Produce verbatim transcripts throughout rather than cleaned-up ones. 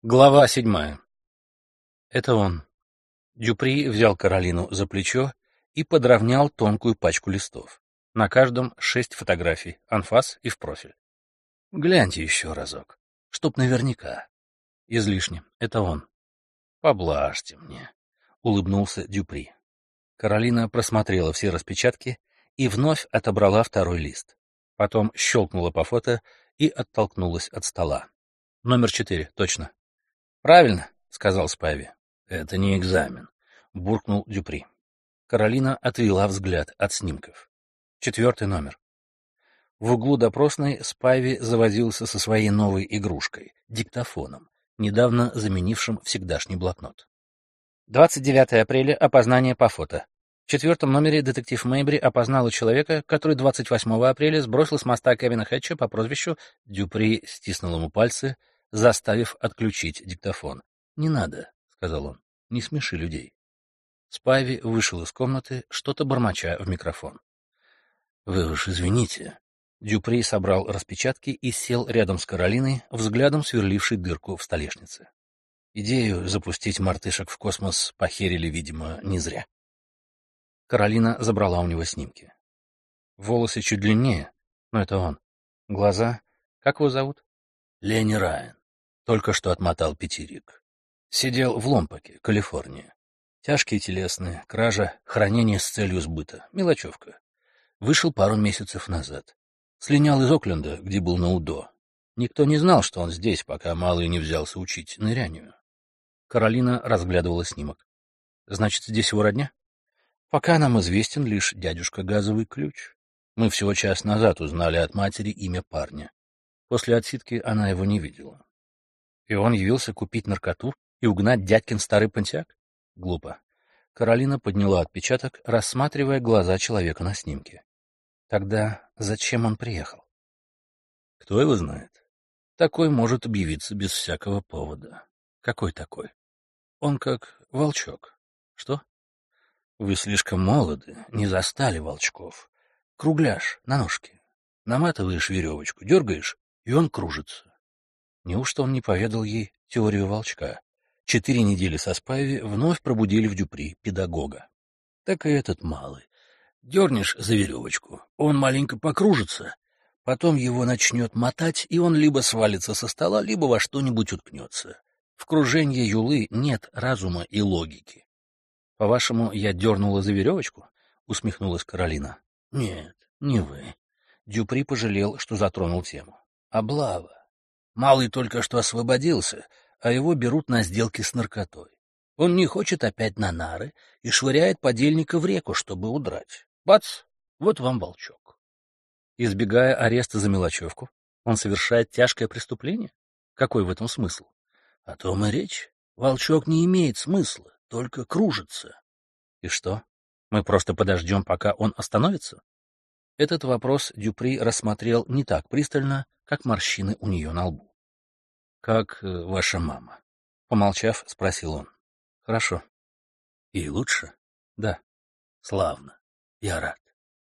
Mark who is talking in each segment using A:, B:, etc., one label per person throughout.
A: Глава седьмая. Это он. Дюпри взял Каролину за плечо и подровнял тонкую пачку листов. На каждом шесть фотографий, анфас и в профиль. Гляньте еще разок, чтоб наверняка. Излишне. Это он. Поблажьте мне, улыбнулся Дюпри. Каролина просмотрела все распечатки и вновь отобрала второй лист. Потом щелкнула по фото и оттолкнулась от стола. Номер четыре, точно. «Правильно», — сказал Спайви. «Это не экзамен», — буркнул Дюпри. Каролина отвела взгляд от снимков. Четвертый номер. В углу допросной Спайви завозился со своей новой игрушкой — диктофоном, недавно заменившим всегдашний блокнот. двадцать девятое апреля. Опознание по фото. В четвертом номере детектив Мэйбри опознала человека, который двадцать восьмого апреля сбросил с моста Кевина Хэтча по прозвищу. Дюпри стиснул ему пальцы, заставив отключить диктофон. «Не надо», — сказал он, — «не смеши людей». Спайви вышел из комнаты, что-то бормоча в микрофон. «Вы уж извините». Дюпри собрал распечатки и сел рядом с Каролиной, взглядом сверлившей дырку в столешнице. Идею запустить мартышек в космос похерили, видимо, не зря. Каролина забрала у него снимки. Волосы чуть длиннее, но это он. Глаза... Как его зовут? Ленни Райан. Только что отмотал пятерик. Сидел в Ломпаке, Калифорния. Тяжкие телесные, кража, хранение с целью сбыта. Мелочевка. Вышел пару месяцев назад. Слинял из Окленда, где был на УДО. Никто не знал, что он здесь, пока малый не взялся учить нырянию. Каролина разглядывала снимок. Значит, здесь его родня? Пока нам известен лишь дядюшка Газовый Ключ. Мы всего час назад узнали от матери имя парня. После отсидки она его не видела. И он явился купить наркоту и угнать дядькин старый понтиак? Глупо. Каролина подняла отпечаток, рассматривая глаза человека на снимке. Тогда зачем он приехал? Кто его знает? Такой может объявиться без всякого повода. Какой такой? Он как волчок. Что? Вы слишком молоды, не застали волчков. Кругляш на ножке. Наматываешь веревочку, дергаешь, и он кружится. Неужто он не поведал ей теорию волчка? Четыре недели со Спайви вновь пробудили в Дюпри педагога. Так и этот малый. Дернешь за веревочку, он маленько покружится, потом его начнет мотать, и он либо свалится со стола, либо во что-нибудь уткнется. В круженье юлы нет разума и логики. — По-вашему, я дернула за веревочку? — усмехнулась Каролина. — Нет, не вы. Дюпри пожалел, что затронул тему. — Облава. Малый только что освободился, а его берут на сделки с наркотой. Он не хочет опять на нары и швыряет подельника в реку, чтобы удрать. Бац! Вот вам волчок. Избегая ареста за мелочевку, он совершает тяжкое преступление? Какой в этом смысл? О том и речь. Волчок не имеет смысла, только кружится. И что? Мы просто подождем, пока он остановится? Этот вопрос Дюпри рассмотрел не так пристально, как морщины у нее на лбу. — Как э, ваша мама? — помолчав, спросил он. — Хорошо. — И лучше? — Да. — Славно. Я рад.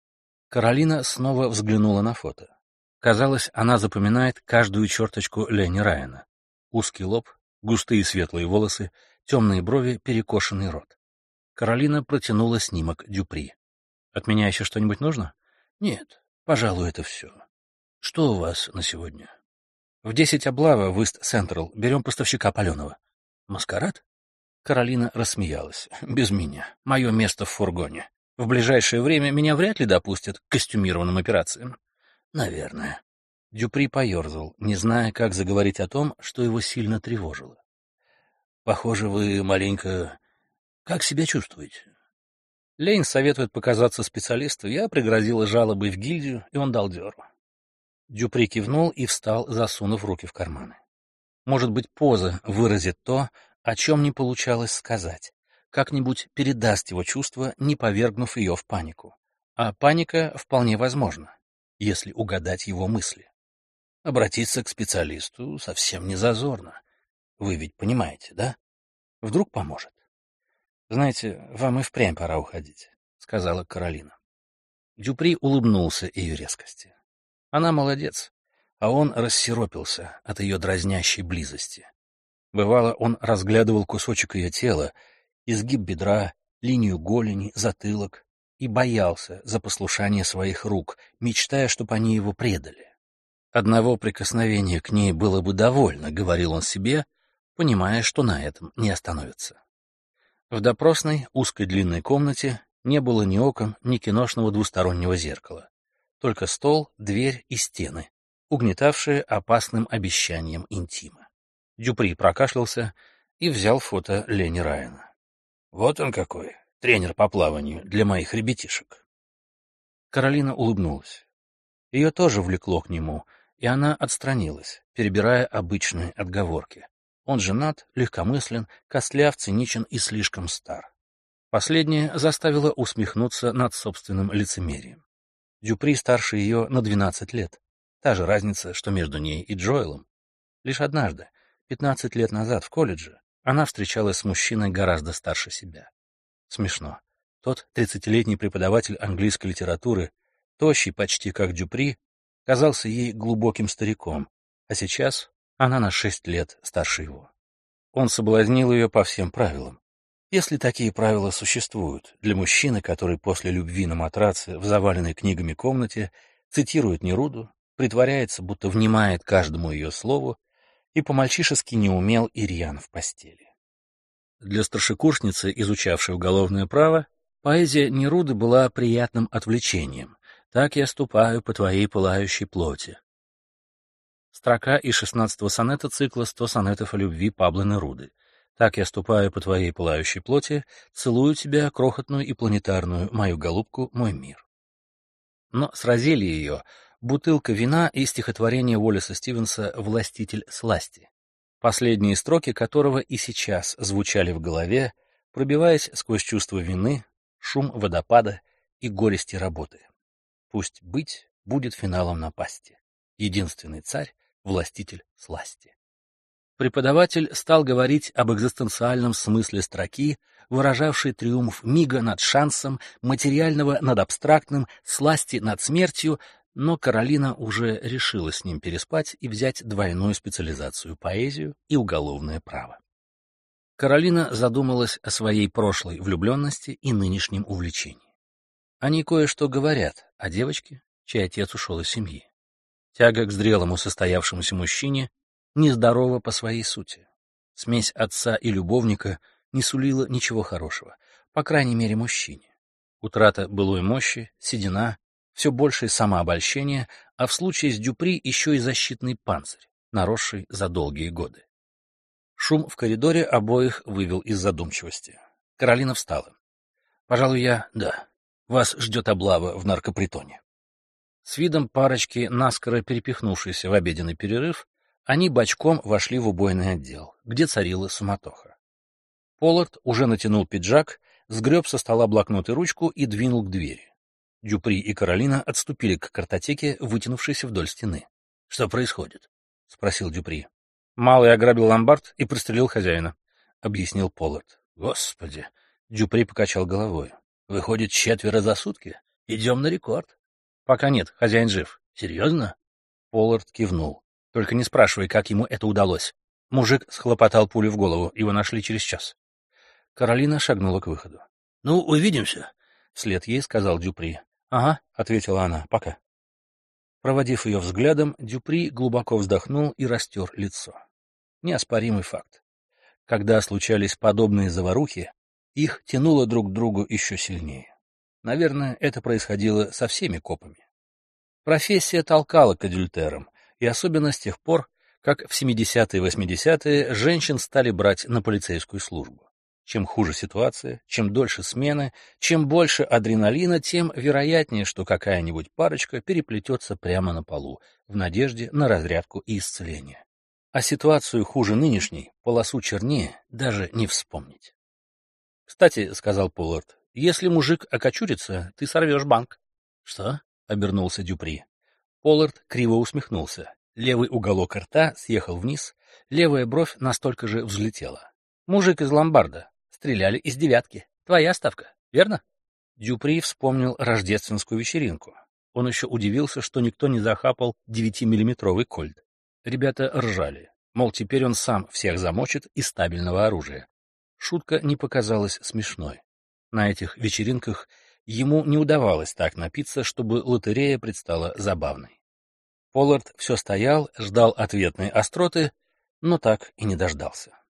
A: Каролина снова взглянула на фото. Казалось, она запоминает каждую черточку Ленни Райана. Узкий лоб, густые светлые волосы, темные брови, перекошенный рот. Каролина протянула снимок Дюпри. — От меня еще что-нибудь нужно? — Нет, пожалуй, это все. Что у вас на сегодня? — В десять облава в Ист-Централ. Берем поставщика паленого. — Маскарад? Каролина рассмеялась. — Без меня. Мое место в фургоне. В ближайшее время меня вряд ли допустят к костюмированным операциям. — Наверное. Дюпри поерзал, не зная, как заговорить о том, что его сильно тревожило. — Похоже, вы маленько... Как себя чувствуете? Лейн советует показаться специалисту. Я пригрозила жалобой в гильдию, и он дал дёру. Дюпри кивнул и встал, засунув руки в карманы. Может быть, поза выразит то, о чем не получалось сказать. Как-нибудь передаст его чувства, не повергнув ее в панику. А паника вполне возможна, если угадать его мысли. Обратиться к специалисту совсем не зазорно. Вы ведь понимаете, да? Вдруг поможет. Знаете, вам и впрямь пора уходить, — сказала Каролина. Дюпри улыбнулся ее резкости. Она молодец, а он рассиропился от ее дразнящей близости. Бывало, он разглядывал кусочек ее тела, изгиб бедра, линию голени, затылок, и боялся за послушание своих рук, мечтая, чтобы они его предали. Одного прикосновения к ней было бы довольно, говорил он себе, понимая, что на этом не остановится. В допросной узкой длинной комнате не было ни окон, ни киношного двустороннего зеркала. Только стол, дверь и стены, угнетавшие опасным обещанием интима. Дюпри прокашлялся и взял фото Лени Райана. «Вот он какой, тренер по плаванию для моих ребятишек». Каролина улыбнулась. Ее тоже влекло к нему, и она отстранилась, перебирая обычные отговорки. Он женат, легкомыслен, костляв, циничен и слишком стар. Последнее заставило усмехнуться над собственным лицемерием. Дюпри старше ее на двенадцать лет. Та же разница, что между ней и Джоэлом. Лишь однажды, пятнадцать лет назад в колледже, она встречалась с мужчиной гораздо старше себя. Смешно. Тот тридцатилетний преподаватель английской литературы, тощий почти как Дюпри, казался ей глубоким стариком, а сейчас она на шесть лет старше его. Он соблазнил ее по всем правилам. Если такие правила существуют для мужчины, который после любви на матраце в заваленной книгами комнате цитирует Неруду, притворяется, будто внимает каждому ее слову и по-мальчишески неумел и рьян в постели. Для старшекурсницы, изучавшей уголовное право, поэзия Неруды была приятным отвлечением. «Так я ступаю по твоей пылающей плоти». Строка из шестнадцатого сонета цикла «Сто сонетов о любви» Пабло Неруды. «Так я ступаю по твоей пылающей плоти, целую тебя, крохотную и планетарную, мою голубку, мой мир». Но сразили ее бутылка вина и стихотворение Уоллеса Стивенса «Властитель сласти», последние строки которого и сейчас звучали в голове, пробиваясь сквозь чувство вины, шум водопада и горести работы. Пусть быть будет финалом напасти. Единственный царь, властитель сласти. Преподаватель стал говорить об экзистенциальном смысле строки, выражавшей триумф мига над шансом, материального над абстрактным, сласти над смертью, но Каролина уже решила с ним переспать и взять двойную специализацию — поэзию и уголовное право. Каролина задумалась о своей прошлой влюбленности и нынешнем увлечении. Они кое-что говорят о девочке, чей отец ушел из семьи. Тяга к зрелому состоявшемуся мужчине нездорова по своей сути. Смесь отца и любовника не сулила ничего хорошего, по крайней мере мужчине. Утрата былой мощи, седина, все большее самообольщение, а в случае с Дюпри еще и защитный панцирь, наросший за долгие годы. Шум в коридоре обоих вывел из задумчивости. Каролина встала. «Пожалуй, я... да. Вас ждет облава в наркопритоне». С видом парочки, наскоро перепихнувшейся в обеденный перерыв, они бочком вошли в убойный отдел, где царила суматоха. Поллард уже натянул пиджак, сгреб со стола блокнот и ручку и двинул к двери. Дюпри и Каролина отступили к картотеке, вытянувшейся вдоль стены. — Что происходит? — спросил Дюпри. — Малый ограбил ломбард и пристрелил хозяина, — объяснил Поллард. — Господи! — Дюпри покачал головой. — Выходит, четверо за сутки? Идем на рекорд. — Пока нет, хозяин жив. — Серьезно? Поллард кивнул. — Только не спрашивай, как ему это удалось. Мужик схлопотал пулю в голову, его нашли через час. Каролина шагнула к выходу. — Ну, увидимся, — вслед ей сказал Дюпри. — Ага, — ответила она, — пока. Проводив ее взглядом, Дюпри глубоко вздохнул и растер лицо. Неоспоримый факт. Когда случались подобные заварухи, их тянуло друг к другу еще сильнее. Наверное, это происходило со всеми копами. Профессия толкала к адюльтерам, и особенно с тех пор, как в семидесятые и восьмидесятые женщин стали брать на полицейскую службу. Чем хуже ситуация, чем дольше смены, чем больше адреналина, тем вероятнее, что какая-нибудь парочка переплетется прямо на полу, в надежде на разрядку и исцеление. А ситуацию хуже нынешней, полосу чернее, даже не вспомнить. — Кстати, — сказал Поллард, — если мужик окочурится, ты сорвешь банк. — Что? — обернулся Дюпри. Поллард криво усмехнулся. Левый уголок рта съехал вниз, левая бровь настолько же взлетела. — Мужик из ломбарда. Стреляли из девятки. Твоя ставка, верно? Дюпри вспомнил рождественскую вечеринку. Он еще удивился, что никто не захапал девятимиллиметровый кольт. Ребята ржали. Мол, теперь он сам всех замочит из стабильного оружия. Шутка не показалась смешной. На этих вечеринках ему не удавалось так напиться, чтобы лотерея предстала забавной. Поллард все стоял, ждал ответной остроты, но так и не дождался.